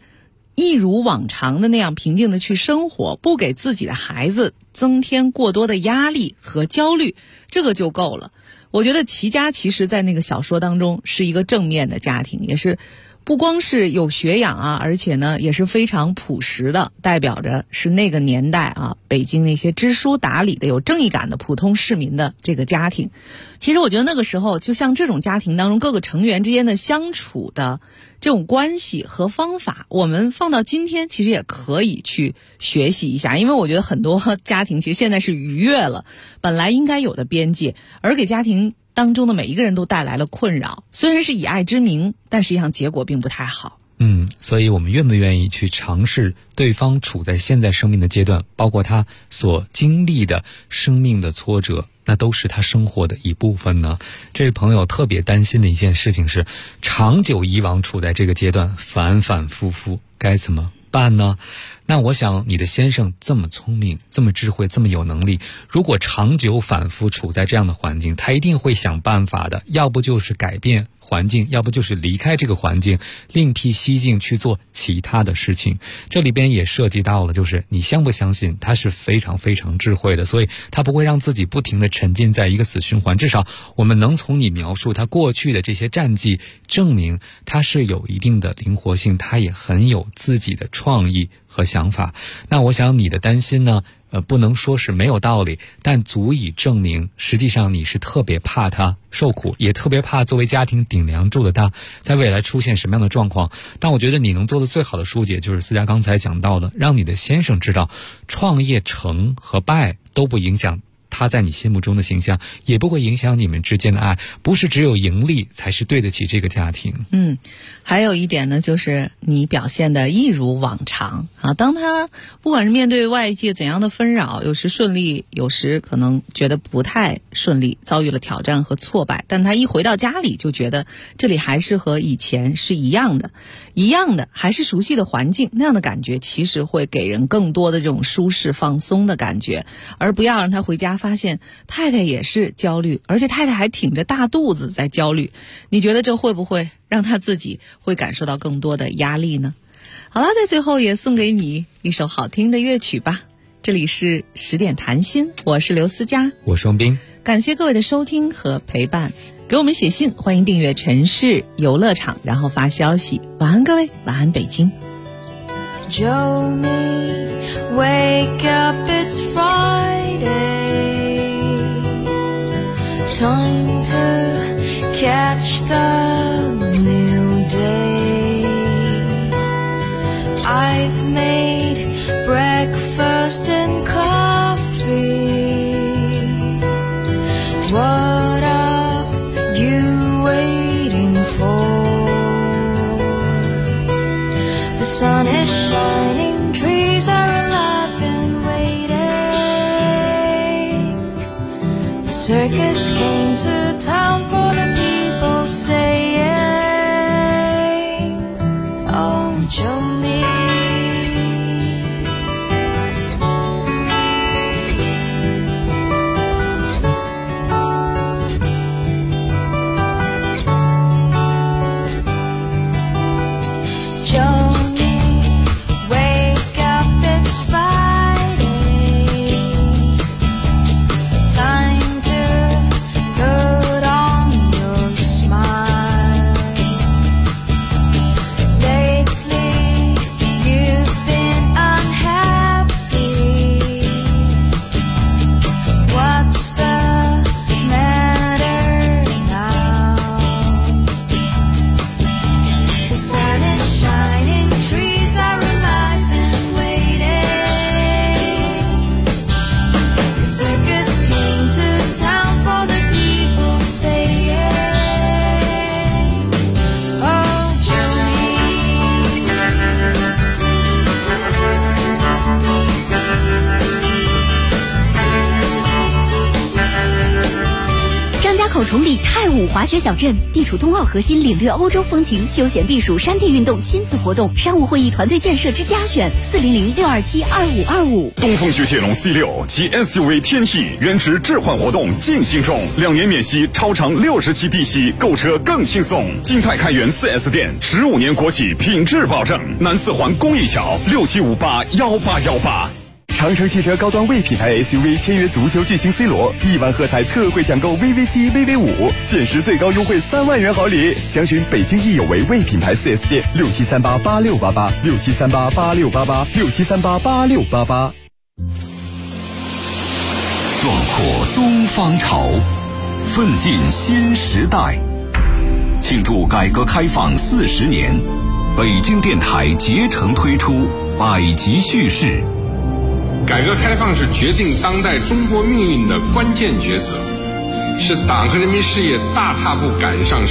一如往常的那样平静的去生活，不给自己的孩子增添过多的压力和焦虑，这个就够了。我觉得齐家其实在那个小说当中是一个正面的家庭，也是不光是有学养啊，而且呢也是非常朴实的，代表着是那个年代啊北京那些知书达理的有正义感的普通市民的这个家庭。其实我觉得那个时候就像这种家庭当中各个成员之间的相处的这种关系和方法，我们放到今天其实也可以去学习一下。因为我觉得很多家庭其实现在是逾越了本来应该有的边界，而给家庭当中的每一个人都带来了困扰。虽然是以爱之名，但实际上结果并不太好。 所以我们愿不愿意去尝试对方处在现在生命的阶段，包括他所经历的生命的挫折，那都是他生活的一部分呢？这位朋友特别担心的一件事情是，长久以往处在这个阶段，反反复复，该怎么办呢？那我想你的先生这么聪明，这么智慧，这么有能力，如果长久反复处在这样的环境，他一定会想办法的，要不就是改变环境，要不就是离开这个环境，另辟蹊径去做其他的事情。这里边也涉及到了，就是你相不相信他是非常非常智慧的，所以他不会让自己不停地沉浸在一个死循环。至少我们能从你描述他过去的这些战绩证明他是有一定的灵活性，他也很有自己的创意和想法。那我想你的担心呢，不能说是没有道理，但足以证明实际上你是特别怕他受苦，也特别怕作为家庭顶梁柱的他在未来出现什么样的状况。但我觉得你能做的最好的疏解，就是思佳刚才讲到的，让你的先生知道创业成和败都不影响他在你心目中的形象，也不会影响你们之间的爱，不是只有盈利才是对得起这个家庭。 还有一点呢，就是你表现的一如往常啊。当他不管是面对外界怎样的纷扰，有时顺利，有时可能觉得不太顺利，遭遇了挑战和挫败，但他一回到家里就觉得这里还是和以前是一样的，还是熟悉的环境，那样的感觉其实会给人更多的这种舒适放松的感觉，而不要让他回家发现太太也是焦虑，而且太太还挺着大肚子在焦虑。你觉得这会不会让他自己会感受到更多的压力呢？好了，在最后也送给你一首好听的乐曲吧。这里是10点谈心，我是刘思佳， 我是王斌， 感谢各位的收听和陪伴。给我们写信，欢迎订阅城市游乐场，然后发消息。晚安各位，晚安北京。 Jolene, wake up, it's Friday. Time to catch the new day. I've made breakfast and coffee. What are you waiting for? The sun is shining, trees are alive and waiting. The circus came to town for the people staying. Oh, Jolene. Lately 口崇礼泰武滑雪小镇，地处冬奥核心，领略欧洲风情，休闲避暑，山地运动，亲子活动，商务会议团队建设之家选，400-627-2525。 东风雪铁龙 C6 及 SUV 天翼原值置换活动进行中，2年免息，超长60期低息，购车更轻松。金泰开元 4S 店，15年国企品质保证。南四环公益桥67581818。 长城汽车高端 魏品牌 SUV 签约足球巨星 C 罗，1万喝彩特惠抢购 VV7、VV5，限时最高优惠3万元好礼。详询北京易有为魏品牌 4S 店，67388688，67388688，67388688。 壮阔东方潮，奋进新时代。庆祝改革开放40年，北京电台竭诚推出百集叙事。 改革开放是决定当代中国命运的关键抉择，是党和人民事业大踏步赶上